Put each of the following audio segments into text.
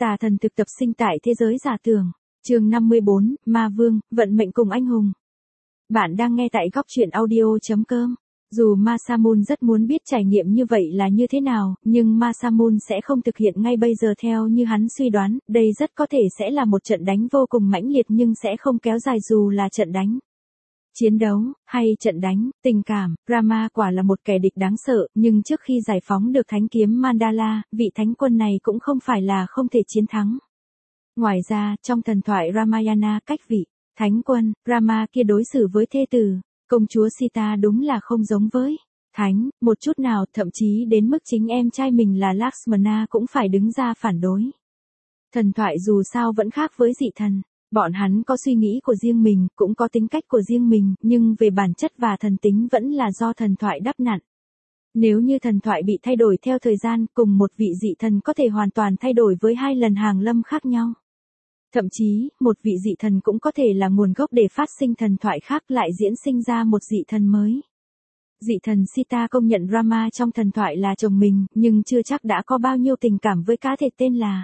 Tà thần thực tập sinh tại thế giới giả tưởng. Chương 54, Ma Vương, vận mệnh cùng anh hùng. Bạn đang nghe tại góc truyện audio.com. Dù Masamune rất muốn biết trải nghiệm như vậy là như thế nào, nhưng Masamune sẽ không thực hiện ngay bây giờ theo như hắn suy đoán, đây rất có thể sẽ là một trận đánh vô cùng mãnh liệt nhưng sẽ không kéo dài dù là trận đánh. Chiến đấu, hay trận đánh, tình cảm, Rama quả là một kẻ địch đáng sợ, nhưng trước khi giải phóng được thánh kiếm Mandala, vị thánh quân này cũng không phải là không thể chiến thắng. Ngoài ra, trong thần thoại Ramayana cách vị, thánh quân, Rama kia đối xử với thê tử, công chúa Sita đúng là không giống với thánh, một chút nào, thậm chí đến mức chính em trai mình là Lakshmana cũng phải đứng ra phản đối. Thần thoại dù sao vẫn khác với dị thần. Bọn hắn có suy nghĩ của riêng mình, cũng có tính cách của riêng mình, nhưng về bản chất và thần tính vẫn là do thần thoại đắp nặn. Nếu như thần thoại bị thay đổi theo thời gian, cùng một vị dị thần có thể hoàn toàn thay đổi với 2 lần hàng lâm khác nhau. Thậm chí, một vị dị thần cũng có thể là nguồn gốc để phát sinh thần thoại khác lại diễn sinh ra một dị thần mới. Dị thần Sita công nhận Rama trong thần thoại là chồng mình, nhưng chưa chắc đã có bao nhiêu tình cảm với cá thể tên là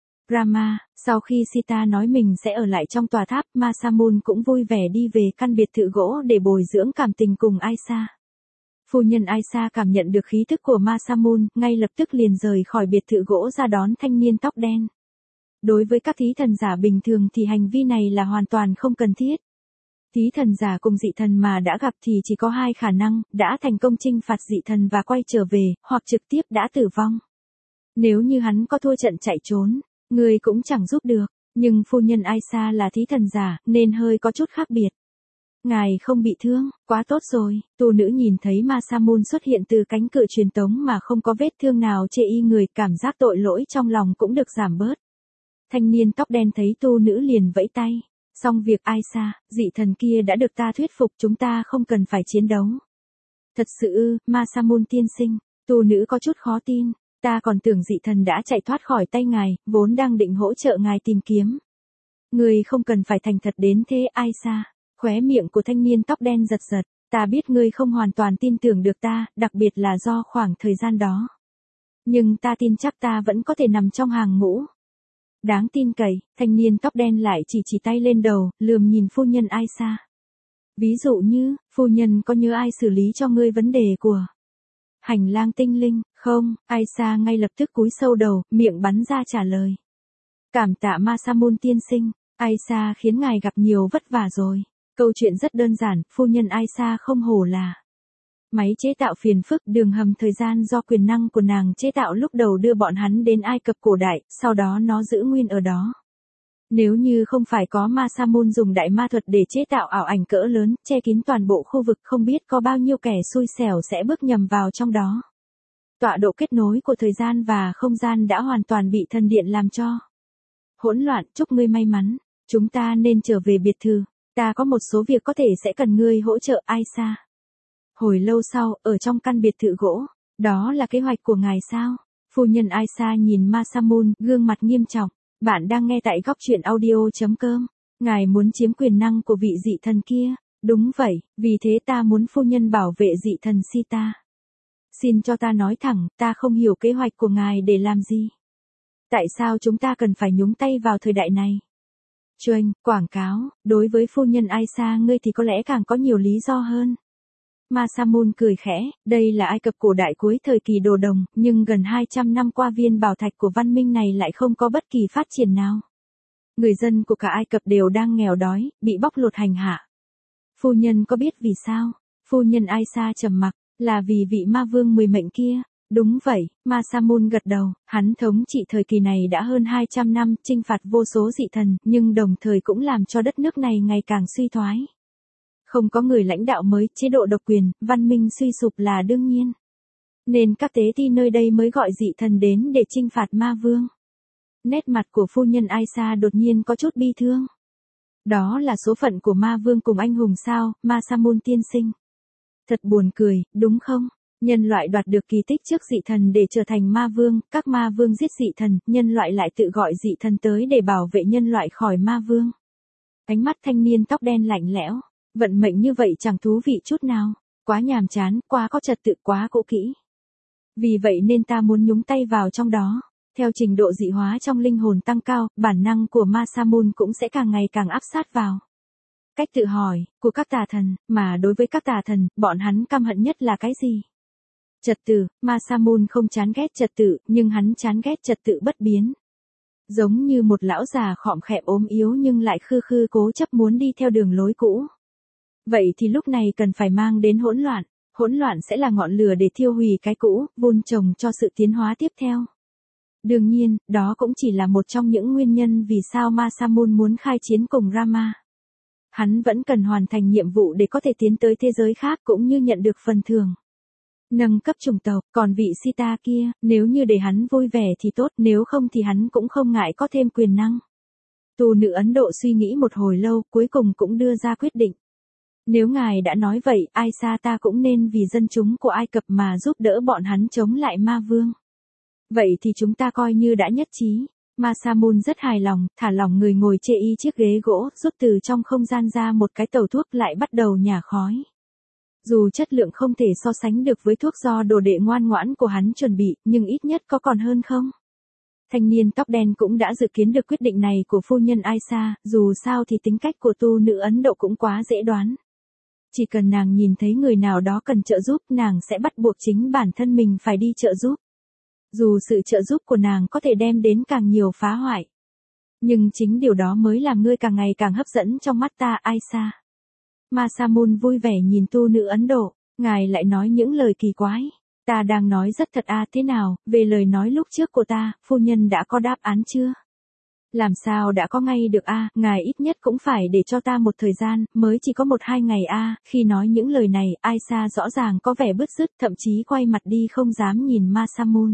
Rama. Sau khi Sita nói mình sẽ ở lại trong tòa tháp, Masamune cũng vui vẻ đi về căn biệt thự gỗ để bồi dưỡng cảm tình cùng Aisa. Phu nhân Aisa cảm nhận được khí thức của Masamune, ngay lập tức liền rời khỏi biệt thự gỗ ra đón thanh niên tóc đen. Đối với các thí thần giả bình thường thì hành vi này là hoàn toàn không cần thiết. Thí thần giả cùng dị thần mà đã gặp thì chỉ có 2 khả năng, đã thành công chinh phạt dị thần và quay trở về, hoặc trực tiếp đã tử vong. Nếu như hắn có thua trận chạy trốn, người cũng chẳng giúp được, nhưng phu nhân Aisa là thí thần giả, nên hơi có chút khác biệt. Ngài không bị thương, quá tốt rồi, tu nữ nhìn thấy Masamune xuất hiện từ cánh cửa truyền tống mà không có vết thương nào chê y người, cảm giác tội lỗi trong lòng cũng được giảm bớt. Thanh niên tóc đen thấy tu nữ liền vẫy tay, xong việc Aisa, dị thần kia đã được ta thuyết phục, chúng ta không cần phải chiến đấu. Thật sự ư, Masamune tiên sinh, tu nữ có chút khó tin. Ta còn tưởng dị thần đã chạy thoát khỏi tay ngài, vốn đang định hỗ trợ ngài tìm kiếm. Ngươi không cần phải thành thật đến thế Aisa. Khóe miệng của thanh niên tóc đen giật giật. Ta biết ngươi không hoàn toàn tin tưởng được ta, đặc biệt là do khoảng thời gian đó. Nhưng ta tin chắc ta vẫn có thể nằm trong hàng ngũ. Đáng tin cậy, thanh niên tóc đen lại chỉ tay lên đầu, lườm nhìn phu nhân Aisa. Ví dụ như, phu nhân có nhớ ai xử lý cho ngươi vấn đề của hành lang tinh linh, không? Aisa ngay lập tức cúi sâu đầu, miệng bắn ra trả lời. Cảm tạ Masamune tiên sinh, Aisa khiến ngài gặp nhiều vất vả rồi. Câu chuyện rất đơn giản, phu nhân Aisa không hổ là máy chế tạo phiền phức, đường hầm thời gian do quyền năng của nàng chế tạo lúc đầu đưa bọn hắn đến Ai Cập cổ đại, sau đó nó giữ nguyên ở đó. Nếu như không phải có Masamune dùng đại ma thuật để chế tạo ảo ảnh cỡ lớn, che kín toàn bộ khu vực, không biết có bao nhiêu kẻ xui xẻo sẽ bước nhầm vào trong đó. Tọa độ kết nối của thời gian và không gian đã hoàn toàn bị thần điện làm cho hỗn loạn. Chúc ngươi may mắn, chúng ta nên trở về biệt thự, ta có một số việc có thể sẽ cần ngươi hỗ trợ Aisa. Hồi lâu sau, ở trong căn biệt thự gỗ, đó là kế hoạch của ngài sao? Phu nhân Aisa nhìn Masamune, gương mặt nghiêm trọng. Bạn đang nghe tại góc truyện audio.com. Ngài muốn chiếm quyền năng của vị dị thần kia. Đúng vậy, vì thế ta muốn phu nhân bảo vệ dị thần Sita. Xin cho ta nói thẳng, ta không hiểu kế hoạch của ngài để làm gì. Tại sao chúng ta cần phải nhúng tay vào thời đại này? Chuanh, quảng cáo, đối với phu nhân Aisa ngươi thì có lẽ càng có nhiều lý do hơn. Masamune cười khẽ, đây là Ai Cập cổ đại cuối thời kỳ đồ đồng, nhưng gần 200 năm qua viên bảo thạch của văn minh này lại không có bất kỳ phát triển nào. Người dân của cả Ai Cập đều đang nghèo đói, bị bóc lột hành hạ. Phu nhân có biết vì sao? Phu nhân Aisa trầm mặc, là vì vị ma vương 10 mệnh kia. Đúng vậy, Masamune gật đầu, hắn thống trị thời kỳ này đã hơn 200 năm, chinh phạt vô số dị thần, nhưng đồng thời cũng làm cho đất nước này ngày càng suy thoái. Không có người lãnh đạo mới, chế độ độc quyền, văn minh suy sụp là đương nhiên. Nên các tế ti nơi đây mới gọi dị thần đến để chinh phạt ma vương. Nét mặt của phu nhân Aisa đột nhiên có chút bi thương. Đó là số phận của ma vương cùng anh hùng sao, Masamune tiên sinh. Thật buồn cười, đúng không? Nhân loại đoạt được kỳ tích trước dị thần để trở thành ma vương, các ma vương giết dị thần, nhân loại lại tự gọi dị thần tới để bảo vệ nhân loại khỏi ma vương. Ánh mắt thanh niên tóc đen lạnh lẽo. Vận mệnh như vậy chẳng thú vị chút nào, quá nhàm chán, quá có trật tự, quá cũ kỹ. Vì vậy nên ta muốn nhúng tay vào trong đó. Theo trình độ dị hóa trong linh hồn tăng cao, bản năng của Masamune cũng sẽ càng ngày càng áp sát vào. Cách tự hỏi của các tà thần, mà đối với các tà thần, bọn hắn căm hận nhất là cái gì? Trật tự. Masamune không chán ghét trật tự, nhưng hắn chán ghét trật tự bất biến. Giống như một lão già khọm khẹm ốm yếu nhưng lại khư khư cố chấp muốn đi theo đường lối cũ. Vậy thì lúc này cần phải mang đến hỗn loạn. Hỗn loạn sẽ là ngọn lửa để thiêu hủy cái cũ, vun trồng cho sự tiến hóa tiếp theo. Đương nhiên, đó cũng chỉ là một trong những nguyên nhân vì sao Masamune muốn khai chiến cùng Rama. Hắn vẫn cần hoàn thành nhiệm vụ để có thể tiến tới thế giới khác cũng như nhận được phần thưởng. Nâng cấp chủng tộc, còn vị Sita kia, nếu như để hắn vui vẻ thì tốt, nếu không thì hắn cũng không ngại có thêm quyền năng. Tu nữ Ấn Độ suy nghĩ một hồi lâu, cuối cùng cũng đưa ra quyết định. Nếu ngài đã nói vậy, Aisa ta cũng nên vì dân chúng của Ai Cập mà giúp đỡ bọn hắn chống lại ma vương. Vậy thì chúng ta coi như đã nhất trí. Masamune rất hài lòng, thả lỏng người ngồi chê y chiếc ghế gỗ, rút từ trong không gian ra một cái tàu thuốc lại bắt đầu nhả khói. Dù chất lượng không thể so sánh được với thuốc do đồ đệ ngoan ngoãn của hắn chuẩn bị, nhưng ít nhất có còn hơn không? Thanh niên tóc đen cũng đã dự kiến được quyết định này của phu nhân Aisa, dù sao thì tính cách của tu nữ Ấn Độ cũng quá dễ đoán. Chỉ cần nàng nhìn thấy người nào đó cần trợ giúp, nàng sẽ bắt buộc chính bản thân mình phải đi trợ giúp. Dù sự trợ giúp của nàng có thể đem đến càng nhiều phá hoại. Nhưng chính điều đó mới làm ngươi càng ngày càng hấp dẫn trong mắt ta, Aisa. Masamune vui vẻ nhìn tu nữ Ấn Độ, ngài lại nói những lời kỳ quái. Ta đang nói rất thật thế nào, về lời nói lúc trước của ta, phu nhân đã có đáp án chưa? Làm sao đã có ngay được ngài ít nhất cũng phải để cho ta một thời gian, mới chỉ có 1-2 ngày khi nói những lời này, Aisa rõ ràng có vẻ bứt rứt, thậm chí quay mặt đi không dám nhìn Masamune.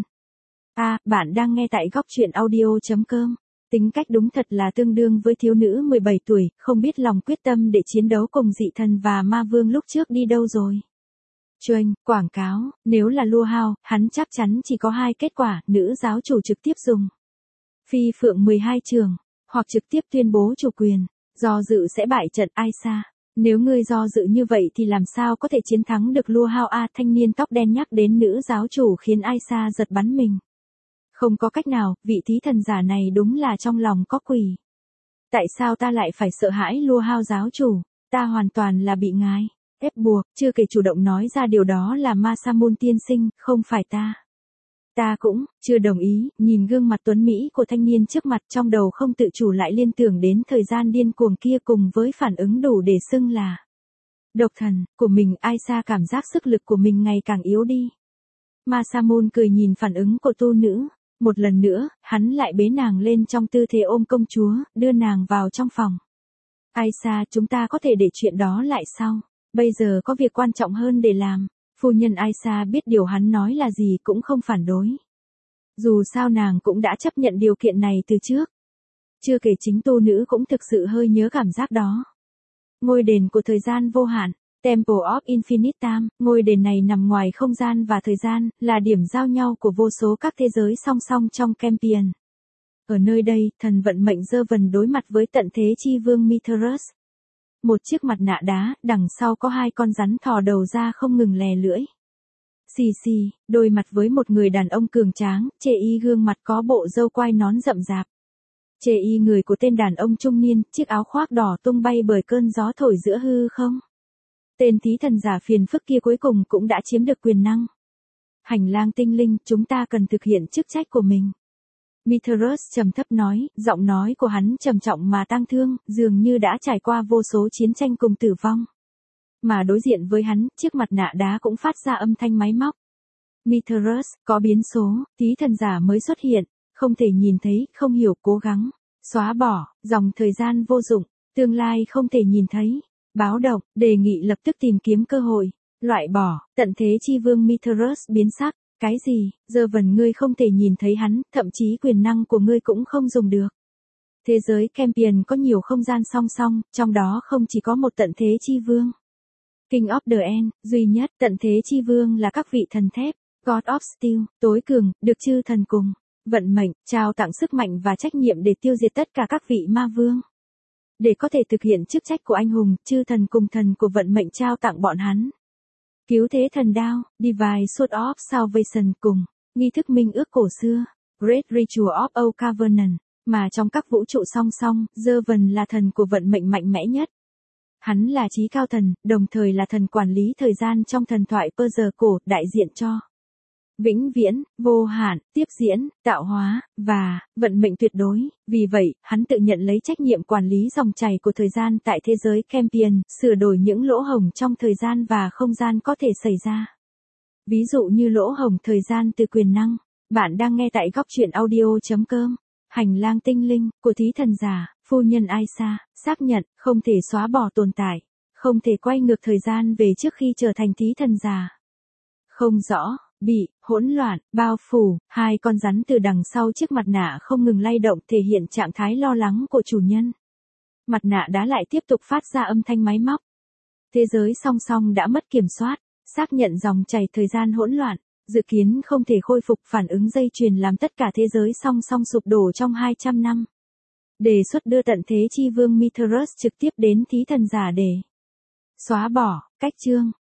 Bạn đang nghe tại góc truyện audio.com. Tính cách đúng thật là tương đương với thiếu nữ 17 tuổi, không biết lòng quyết tâm để chiến đấu cùng dị thần và ma vương lúc trước đi đâu rồi. Chuông, quảng cáo, nếu là Lua Hao, hắn chắc chắn chỉ có 2 kết quả, nữ giáo chủ trực tiếp dùng Phi Phượng 12 trường, hoặc trực tiếp tuyên bố chủ quyền, do dự sẽ bại trận Aisa. Nếu ngươi do dự như vậy thì làm sao có thể chiến thắng được Lua Hao thanh niên tóc đen nhắc đến nữ giáo chủ khiến Aisa giật bắn mình. Không có cách nào, vị thí thần giả này đúng là trong lòng có quỷ. Tại sao ta lại phải sợ hãi Lua Hao giáo chủ? Ta hoàn toàn là bị ngài ép buộc, chưa kể chủ động nói ra điều đó là Masamune tiên sinh, không phải ta. Ta cũng chưa đồng ý, nhìn gương mặt tuấn mỹ của thanh niên trước mặt, trong đầu không tự chủ lại liên tưởng đến thời gian điên cuồng kia cùng với phản ứng đủ để xưng là độc thần của mình. Aisa cảm giác sức lực của mình ngày càng yếu đi. Masamune cười nhìn phản ứng của tu nữ. Một lần nữa, hắn lại bế nàng lên trong tư thế ôm công chúa, đưa nàng vào trong phòng. Aisa, chúng ta có thể để chuyện đó lại sau. Bây giờ có việc quan trọng hơn để làm. Phu nhân Aisa biết điều hắn nói là gì cũng không phản đối. Dù sao nàng cũng đã chấp nhận điều kiện này từ trước. Chưa kể chính tu nữ cũng thực sự hơi nhớ cảm giác đó. Ngôi đền của thời gian vô hạn, Temple of Infinite Time, ngôi đền này nằm ngoài không gian và thời gian, là điểm giao nhau của vô số các thế giới song song trong Campion. Ở nơi đây, thần vận mệnh dơ vần đối mặt với tận thế chi vương Mithras. Một chiếc mặt nạ đá, đằng sau có 2 con rắn thò đầu ra không ngừng lè lưỡi. Xì xì, đôi mặt với một người đàn ông cường tráng, chê y gương mặt có bộ râu quai nón rậm rạp. Chê y người của tên đàn ông trung niên, chiếc áo khoác đỏ tung bay bởi cơn gió thổi giữa hư không. Tên thí thần giả phiền phức kia cuối cùng cũng đã chiếm được quyền năng. Hành lang tinh linh, chúng ta cần thực hiện chức trách của mình. Mithras trầm thấp nói, giọng nói của hắn trầm trọng mà tang thương, dường như đã trải qua vô số chiến tranh cùng tử vong. Mà đối diện với hắn, chiếc mặt nạ đá cũng phát ra âm thanh máy móc. Mithras, có biến số, thí thần giả mới xuất hiện, không thể nhìn thấy, không hiểu, cố gắng xóa bỏ, dòng thời gian vô dụng, tương lai không thể nhìn thấy. Báo động, đề nghị lập tức tìm kiếm cơ hội, loại bỏ, tận thế chi vương Mithras biến sắc. Cái gì, giờ vần ngươi không thể nhìn thấy hắn, thậm chí quyền năng của ngươi cũng không dùng được. Thế giới Campion có nhiều không gian song song, trong đó không chỉ có một tận thế chi vương. King of the End, duy nhất, tận thế chi vương là các vị thần thép, God of Steel, tối cường, được chư thần cùng vận mệnh, trao tặng sức mạnh và trách nhiệm để tiêu diệt tất cả các vị ma vương. Để có thể thực hiện chức trách của anh hùng, chư thần cùng thần của vận mệnh trao tặng bọn hắn cứu thế thần đao, Divine Sword of Salvation cùng nghi thức minh ước cổ xưa, Great Ritual of Old Covenant, mà trong các vũ trụ song song, Servant là thần của vận mệnh mạnh mẽ nhất. Hắn là chí cao thần, đồng thời là thần quản lý thời gian trong thần thoại Persia cổ, đại diện cho vĩnh viễn, vô hạn, tiếp diễn, tạo hóa, và vận mệnh tuyệt đối. Vì vậy, hắn tự nhận lấy trách nhiệm quản lý dòng chảy của thời gian tại thế giới Campion, sửa đổi những lỗ hổng trong thời gian và không gian có thể xảy ra. Ví dụ như lỗ hổng thời gian từ quyền năng. Bạn đang nghe tại góc truyện audio.com. Hành lang tinh linh của thí thần giả, phu nhân Aisa, xác nhận không thể xóa bỏ tồn tại, không thể quay ngược thời gian về trước khi trở thành thí thần giả. Không rõ, bị, hỗn loạn, bao phủ, hai con rắn từ đằng sau chiếc mặt nạ không ngừng lay động thể hiện trạng thái lo lắng của chủ nhân. Mặt nạ đá lại tiếp tục phát ra âm thanh máy móc. Thế giới song song đã mất kiểm soát, xác nhận dòng chảy thời gian hỗn loạn, dự kiến không thể khôi phục phản ứng dây chuyền làm tất cả thế giới song song sụp đổ trong 200 năm. Đề xuất đưa tận thế chi vương Mithras trực tiếp đến thí thần giả để xóa bỏ, cách chương.